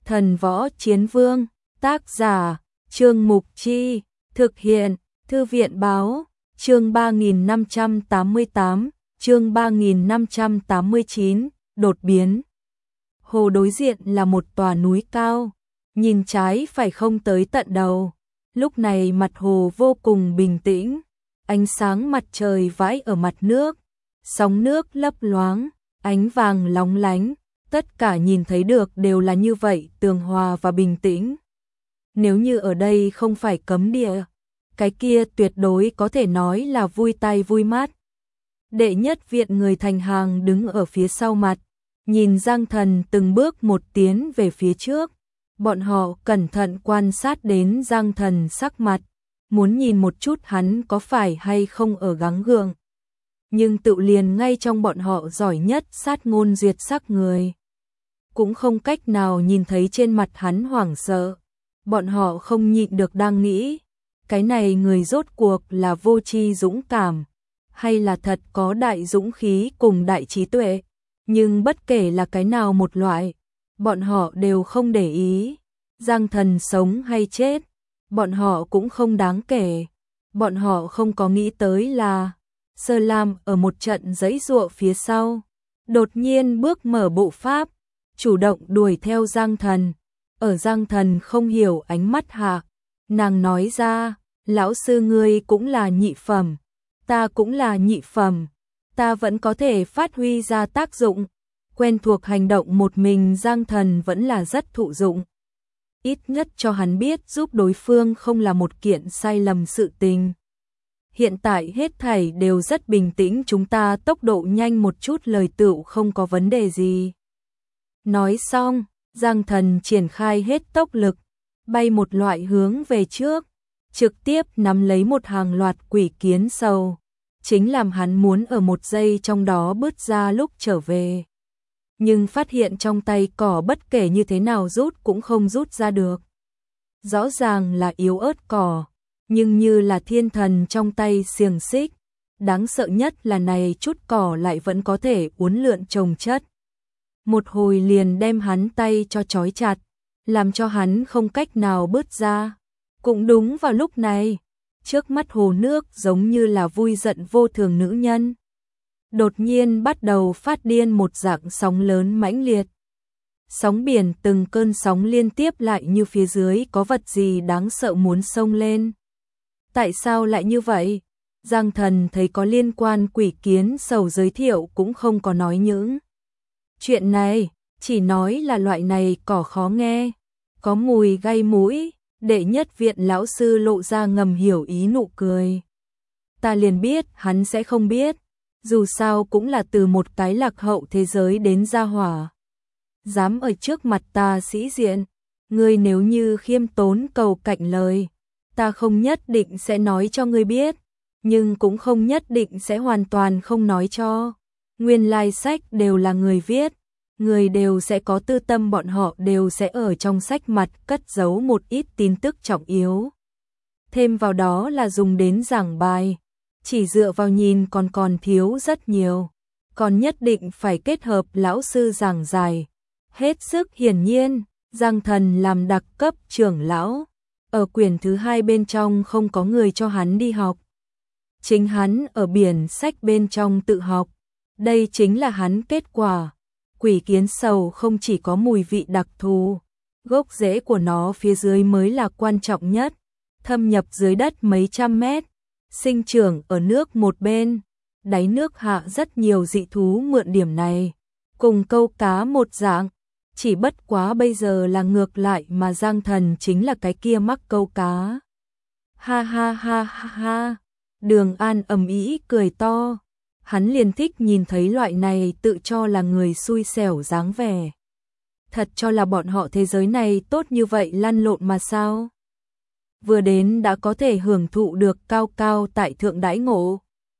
Thần Võ Chiến Vương, tác giả, Trương Mục Chi, thực hiện, Thư viện Báo, chương 3588, chương 3589, đột biến. Hồ đối diện là một tòa núi cao, nhìn trái phải không tới tận đầu. Lúc này mặt hồ vô cùng bình tĩnh, ánh sáng mặt trời vãi ở mặt nước, sóng nước lấp loáng, ánh vàng lóng lánh, tất cả nhìn thấy được đều là như vậy, tường hòa và bình tĩnh. Nếu như ở đây không phải cấm địa, cái kia tuyệt đối có thể nói là vui tai vui mắt. Đệ nhất viện người thành hàng đứng ở phía sau mặt, nhìn Giang Thần từng bước một tiến về phía trước. Bọn họ cẩn thận quan sát đến Giang Thần sắc mặt, muốn nhìn một chút hắn có phải hay không ở gắng gượng. Nhưng tự liền ngay trong bọn họ giỏi nhất sát ngôn duyệt sắc người, cũng không cách nào nhìn thấy trên mặt hắn hoảng sợ. Bọn họ không nhịn được đang nghĩ, cái này người rốt cuộc là vô tri dũng cảm, hay là thật có đại dũng khí cùng đại trí tuệ. Nhưng bất kể là cái nào một loại, bọn họ đều không để ý. Giang Thần sống hay chết, bọn họ cũng không đáng kể. Bọn họ không có nghĩ tới là Sơ Lam ở một trận giãy giụa phía sau, đột nhiên bước mở bộ pháp, chủ động đuổi theo Giang Thần. Ở Giang Thần không hiểu ánh mắt hạ, nàng nói ra, lão sư ngươi cũng là nhị phẩm, ta cũng là nhị phẩm, ta vẫn có thể phát huy ra tác dụng. Quen thuộc hành động một mình Giang Thần vẫn là rất thụ dụng. Ít nhất cho hắn biết giúp đối phương không là một kiện sai lầm sự tình. Hiện tại hết thảy đều rất bình tĩnh, chúng ta tốc độ nhanh một chút lời tựu không có vấn đề gì. Nói xong, Giang Thần triển khai hết tốc lực, bay một loại hướng về trước, trực tiếp nắm lấy một hàng loạt quỷ kiến sầu, chính làm hắn muốn ở một giây trong đó bứt ra lúc trở về. Nhưng phát hiện trong tay cỏ bất kể như thế nào rút cũng không rút ra được. Rõ ràng là yếu ớt cỏ, nhưng như là thiên thần trong tay xiềng xích. Đáng sợ nhất là này chút cỏ lại vẫn có thể uốn lượn chồng chất. Một hồi liền đem hắn tay cho trói chặt, làm cho hắn không cách nào bứt ra. Cũng đúng vào lúc này, trước mắt hồ nước giống như là vui giận vô thường nữ nhân, đột nhiên bắt đầu phát điên một dạng sóng lớn mãnh liệt. Sóng biển từng cơn sóng liên tiếp lại như phía dưới có vật gì đáng sợ muốn xông lên. Tại sao lại như vậy? Giang Thần thấy có liên quan quỷ kiến sầu giới thiệu cũng không có nói những chuyện này, chỉ nói là loại này cỏ khó nghe, có mùi gây mũi. Đệ nhất viện lão sư lộ ra ngầm hiểu ý nụ cười. Ta liền biết hắn sẽ không biết, dù sao cũng là từ một cái lạc hậu thế giới đến gia hỏa. Dám ở trước mặt ta sĩ diện, ngươi nếu như khiêm tốn cầu cạnh lời, ta không nhất định sẽ nói cho ngươi biết, nhưng cũng không nhất định sẽ hoàn toàn không nói cho. Nguyên lai sách đều là người viết, người đều sẽ có tư tâm, bọn họ đều sẽ ở trong sách mặt cất giấu một ít tin tức trọng yếu. Thêm vào đó là dùng đến giảng bài, chỉ dựa vào nhìn còn thiếu rất nhiều, còn nhất định phải kết hợp lão sư giảng giải. Hết sức hiển nhiên, Giang Thần làm đặc cấp trưởng lão, ở quyển thứ 2 bên trong không có người cho hắn đi học. Chính hắn ở biển sách bên trong tự học, đây chính là hắn kết quả. Quỷ kiến sầu không chỉ có mùi vị đặc thù, gốc rễ của nó phía dưới mới là quan trọng nhất, thâm nhập dưới đất mấy trăm mét, sinh trưởng ở nước một bên, đáy nước hạ rất nhiều dị thú mượn điểm này, cùng câu cá một dạng, chỉ bất quá bây giờ là ngược lại mà Giang Thần chính là cái kia mắc câu cá. Ha ha ha ha ha, Đường An ầm ĩ cười to. Hắn liền thích nhìn thấy loại này tự cho là người xui xẻo dáng vẻ. Thật cho là bọn họ thế giới này tốt như vậy lăn lộn mà sao? Vừa đến đã có thể hưởng thụ được cao cao tại thượng đãi ngộ.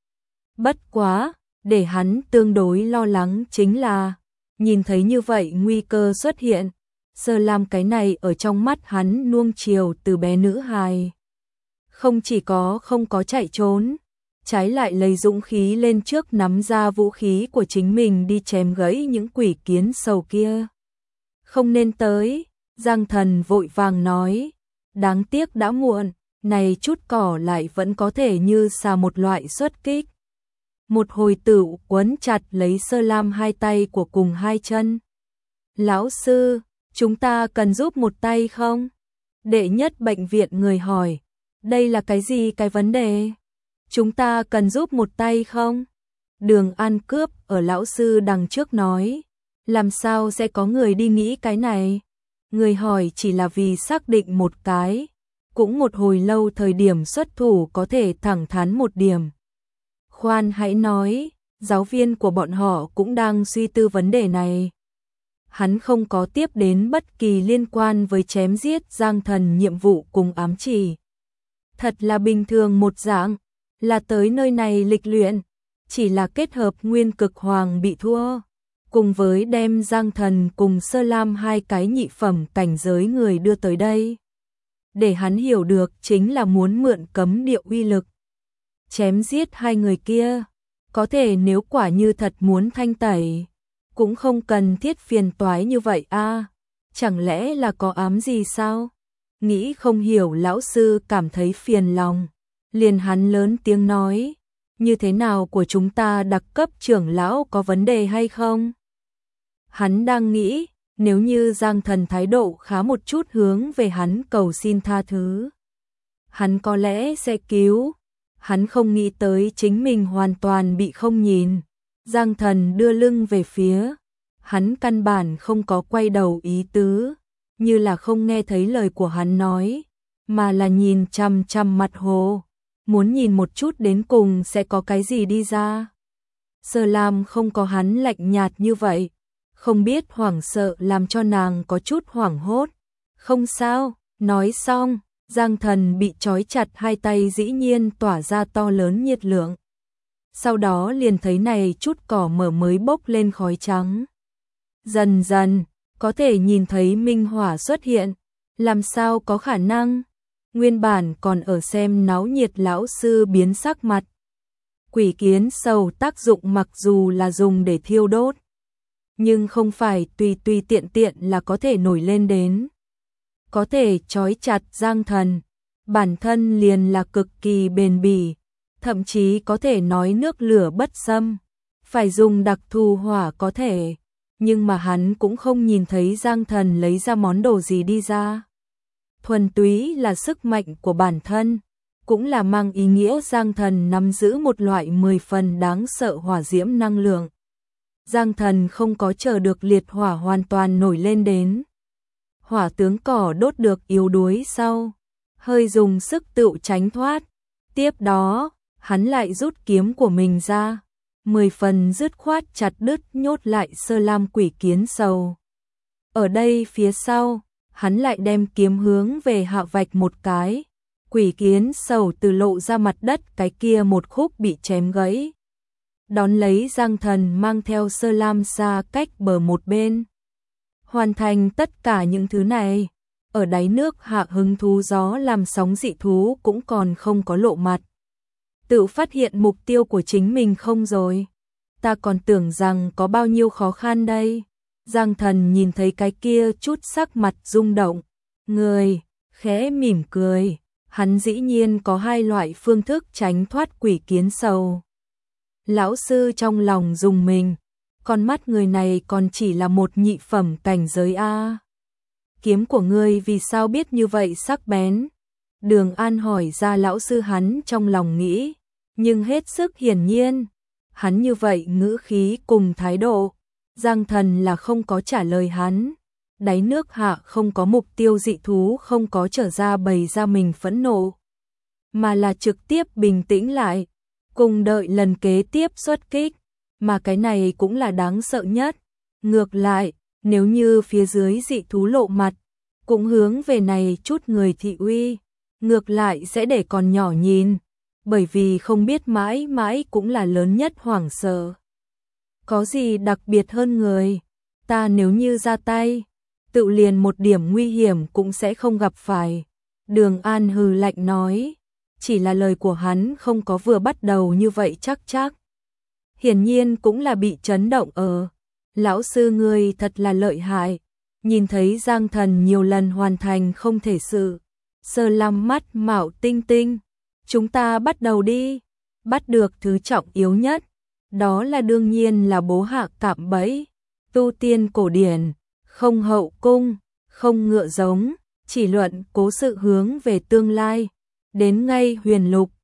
Bất quá, để hắn tương đối lo lắng chính là, nhìn thấy như vậy nguy cơ xuất hiện, Sơ Lam cái này ở trong mắt hắn nuông chiều từ bé nữ hài. Không chỉ có không có chạy trốn, trái lại lấy dũng khí lên trước nắm ra vũ khí của chính mình đi chém gãy những quỷ kiến sầu kia. Không nên tới, Giang Thần vội vàng nói, đáng tiếc đã muộn, này chút cỏ lại vẫn có thể như xà một loại xuất kích. Một hồi tử quấn chặt lấy Sơ Lam hai tay của cùng hai chân. Lão sư, chúng ta cần giúp một tay không? Đệ nhất bệnh viện người hỏi, đây là cái gì cái vấn đề? Chúng ta cần giúp một tay không? Đường An cướp ở lão sư đằng trước nói, làm sao sẽ có người đi nghĩ cái này? Người hỏi chỉ là vì xác định một cái, cũng một hồi lâu thời điểm xuất thủ có thể thẳng thắn một điểm. Khoan hãy nói, giáo viên của bọn họ cũng đang suy tư vấn đề này. Hắn không có tiếp đến bất kỳ liên quan với chém giết Giang Thần nhiệm vụ cùng ám chỉ. Thật là bình thường một dạng, là tới nơi này lịch luyện, chỉ là kết hợp nguyên cực hoàng bị thua, cùng với đem Giang Thần cùng Sơ Lam hai cái nhị phẩm cảnh giới người đưa tới đây. Để hắn hiểu được chính là muốn mượn cấm địa uy lực. Chém giết hai người kia, có thể nếu quả như thật muốn thanh tẩy, cũng không cần thiết phiền toái như vậy a. Chẳng lẽ là có ám gì sao? Nghĩ không hiểu lão sư cảm thấy phiền lòng. Liền hắn lớn tiếng nói, như thế nào của chúng ta đặc cấp trưởng lão có vấn đề hay không? Hắn đang nghĩ, nếu như Giang Thần thái độ khá một chút hướng về hắn cầu xin tha thứ, hắn có lẽ sẽ cứu. Hắn không nghĩ tới chính mình hoàn toàn bị không nhìn. Giang Thần đưa lưng về phía, hắn căn bản không có quay đầu ý tứ, như là không nghe thấy lời của hắn nói, mà là nhìn chằm chằm mặt hồ, muốn nhìn một chút đến cùng sẽ có cái gì đi ra. Sơ Lam không có hắn lạnh nhạt như vậy, không biết hoảng sợ làm cho nàng có chút hoảng hốt. Không sao, nói xong, Giang Thần bị trói chặt hai tay dĩ nhiên tỏa ra to lớn nhiệt lượng. Sau đó liền thấy này chút cỏ mở mới bốc lên khói trắng. Dần dần, có thể nhìn thấy minh hỏa xuất hiện, làm sao có khả năng? Nguyên bản còn ở xem náo nhiệt lão sư biến sắc mặt. Quỷ kiến sầu tác dụng mặc dù là dùng để thiêu đốt, nhưng không phải tùy tùy tiện tiện là có thể nổi lên đến. Có thể trói chặt Giang Thần, bản thân liền là cực kỳ bền bỉ, thậm chí có thể nói nước lửa bất xâm, phải dùng đặc thù hỏa có thể, nhưng mà hắn cũng không nhìn thấy Giang Thần lấy ra món đồ gì đi ra. Thuần túy là sức mạnh của bản thân, cũng là mang ý nghĩa Giang Thần nắm giữ một loại 10 phần đáng sợ hỏa diễm năng lượng. Giang Thần không có chờ được liệt hỏa hoàn toàn nổi lên đến. Hỏa tướng cỏ đốt được yếu đuối sau, hơi dùng sức tự tránh thoát. Tiếp đó, hắn lại rút kiếm của mình ra, 10 phần dứt khoát chặt đứt nhốt lại Sơ Lam quỷ kiến sầu. Ở đây phía sau, hắn lại đem kiếm hướng về hạ vạch một cái, quỷ kiến sầu từ lộ ra mặt đất cái kia một khúc bị chém gãy. Đón lấy Giang Thần mang theo Sơ Lam xa cách bờ một bên. Hoàn thành tất cả những thứ này, ở đáy nước hạ hứng thú gió làm sóng dị thú cũng còn không có lộ mặt. Tự phát hiện mục tiêu của chính mình không rồi. Ta còn tưởng rằng có bao nhiêu khó khăn đây. Giang Thần nhìn thấy cái kia chút sắc mặt rung động. Người, khẽ mỉm cười. Hắn dĩ nhiên có hai loại phương thức tránh thoát quỷ kiến sầu. Lão sư trong lòng dùng mình. Con mắt người này còn chỉ là một nhị phẩm cảnh giới A. Kiếm của ngươi vì sao biết như vậy sắc bén? Đường An hỏi ra lão sư hắn trong lòng nghĩ, nhưng hết sức hiển nhiên. Hắn như vậy ngữ khí cùng thái độ, Giang Thần là không có trả lời hắn. Đáy nước hạ không có mục tiêu dị thú không có trở ra bày ra mình phẫn nộ, mà là trực tiếp bình tĩnh lại, cùng đợi lần kế tiếp xuất kích. Mà cái này cũng là đáng sợ nhất. Ngược lại, nếu như phía dưới dị thú lộ mặt, cũng hướng về này chút người thị uy, ngược lại sẽ để còn nhỏ nhìn, bởi vì không biết mãi mãi cũng là lớn nhất hoảng sợ. Có gì đặc biệt hơn người, ta nếu như ra tay, tự liền một điểm nguy hiểm cũng sẽ không gặp phải. Đường An hừ lạnh nói, chỉ là lời của hắn không có vừa bắt đầu như vậy chắc. Hiển nhiên cũng là bị chấn động ở. Lão sư ngươi thật là lợi hại, nhìn thấy Giang Thần nhiều lần hoàn thành không thể sự, sờ lăm mắt Mạo Tinh Tinh, chúng ta bắt đầu đi, bắt được thứ trọng yếu nhất, đó là đương nhiên là bố hạ cạm bẫy, tu tiên cổ điển, không hậu cung, không ngựa giống, chỉ luận cố sự hướng về tương lai, đến ngay huyền lục,